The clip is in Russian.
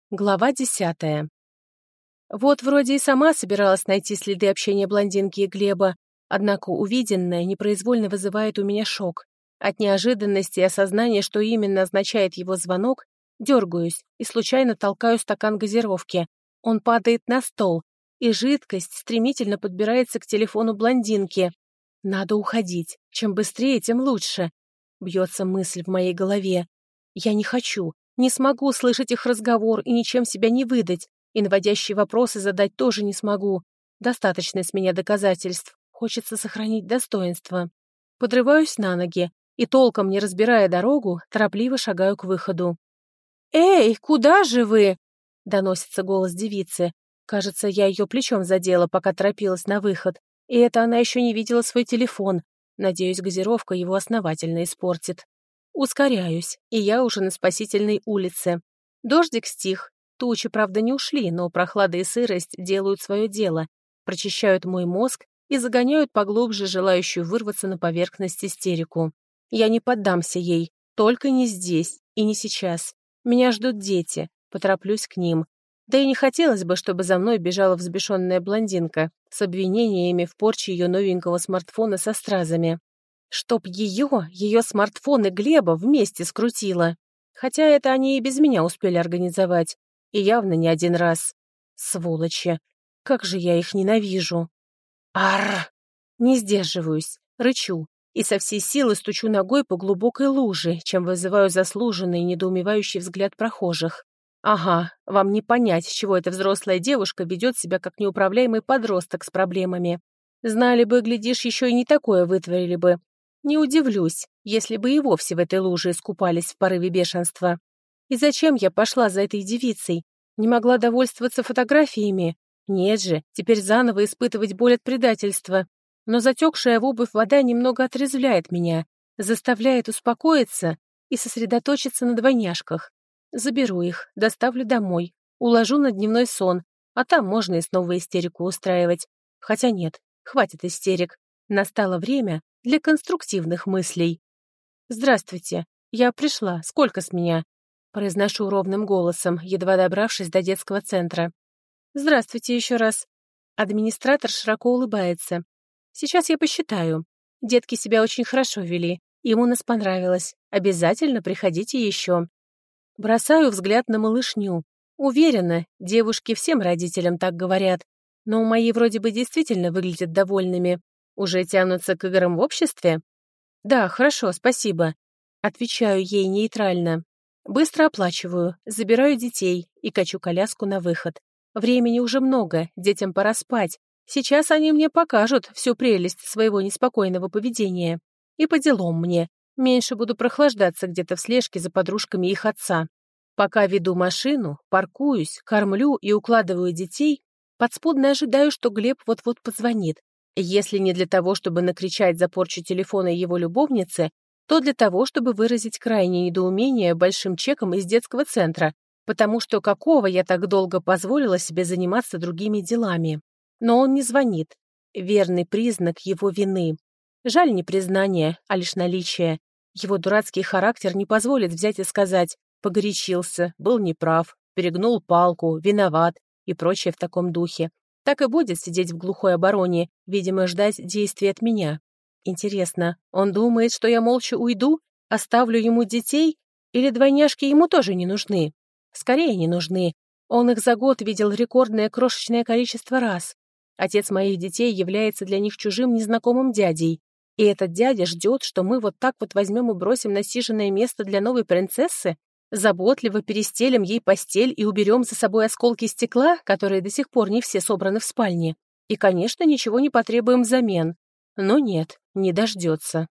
Глава 10. Вот вроде и сама собиралась найти следы общения блондинки и Глеба, однако увиденное непроизвольно вызывает у меня шок. От неожиданности и осознания, что именно означает его звонок, дергаюсь и случайно толкаю стакан газировки. Он падает на стол, и жидкость стремительно подбирается к телефону блондинки. Надо уходить. Чем быстрее, тем лучше. Бьется мысль в моей голове. Я не хочу. Не смогу слышать их разговор и ничем себя не выдать, и наводящие вопросы задать тоже не смогу. Достаточно с меня доказательств. Хочется сохранить достоинство. Подрываюсь на ноги и, толком не разбирая дорогу, торопливо шагаю к выходу. «Эй, куда же вы?» — доносится голос девицы. Кажется, я ее плечом задела, пока торопилась на выход. И это она еще не видела свой телефон. Надеюсь, газировка его основательно испортит. Ускоряюсь, и я уже на спасительной улице. Дождик стих, тучи, правда, не ушли, но прохлада и сырость делают свое дело, прочищают мой мозг и загоняют поглубже желающую вырваться на поверхность истерику. Я не поддамся ей, только не здесь и не сейчас. Меня ждут дети, потороплюсь к ним. Да и не хотелось бы, чтобы за мной бежала взбешенная блондинка с обвинениями в порче ее новенького смартфона со стразами. Чтоб ее смартфон и Глеба вместе скрутило. Хотя это они и без меня успели организовать. И явно не один раз. Сволочи. Как же я их ненавижу. Арр! Не сдерживаюсь, рычу и со всей силы стучу ногой по глубокой луже, чем вызываю заслуженный и недоумевающий взгляд прохожих. Ага, вам не понять, с чего эта взрослая девушка ведет себя как неуправляемый подросток с проблемами. Знали бы, глядишь, еще и не такое вытворили бы. Не удивлюсь, если бы и вовсе в этой луже искупались в порыве бешенства. И зачем я пошла за этой девицей? Не могла довольствоваться фотографиями? Нет же, теперь заново испытывать боль от предательства. Но затекшая в обувь вода немного отрезвляет меня, заставляет успокоиться и сосредоточиться на двойняшках. Заберу их, доставлю домой, уложу на дневной сон, а там можно и снова истерику устраивать. Хотя нет, хватит истерик. Настало время для конструктивных мыслей. «Здравствуйте, я пришла. Сколько с меня?» Произношу ровным голосом, едва добравшись до детского центра. «Здравствуйте еще раз». Администратор широко улыбается. «Сейчас я посчитаю. Детки себя очень хорошо вели. Им у нас понравилось. Обязательно приходите еще». Бросаю взгляд на малышню. Уверена, девушки всем родителям так говорят. Но мои вроде бы действительно выглядят довольными. Уже тянутся к играм в обществе? Да, хорошо, спасибо. Отвечаю ей нейтрально. Быстро оплачиваю, забираю детей и качу коляску на выход. Времени уже много, детям пора спать. Сейчас они мне покажут всю прелесть своего неспокойного поведения. И по делам мне. Меньше буду прохлаждаться где-то в слежке за подружками их отца. Пока веду машину, паркуюсь, кормлю и укладываю детей, подспудно ожидаю, что Глеб вот-вот позвонит. Если не для того, чтобы накричать за порчу телефона его любовницы, то для того, чтобы выразить крайнее недоумение большим чеком из детского центра, потому что какого я так долго позволила себе заниматься другими делами. Но он не звонит. Верный признак его вины. Жаль не признание, а лишь наличие. Его дурацкий характер не позволит взять и сказать «погорячился», «был неправ», «перегнул палку», «виноват» и прочее в таком духе. Так и будет сидеть в глухой обороне, видимо, ждать действий от меня. Интересно, он думает, что я молча уйду, оставлю ему детей, или двойняшки ему тоже не нужны? Скорее не нужны. Он их за год видел рекордное крошечное количество раз. Отец моих детей является для них чужим незнакомым дядей. И этот дядя ждет, что мы вот так вот возьмем и бросим насиженное место для новой принцессы, заботливо перестелим ей постель и уберем за собой осколки стекла, которые до сих пор не все собраны в спальне. И, конечно, ничего не потребуем взамен. Но нет, не дождется.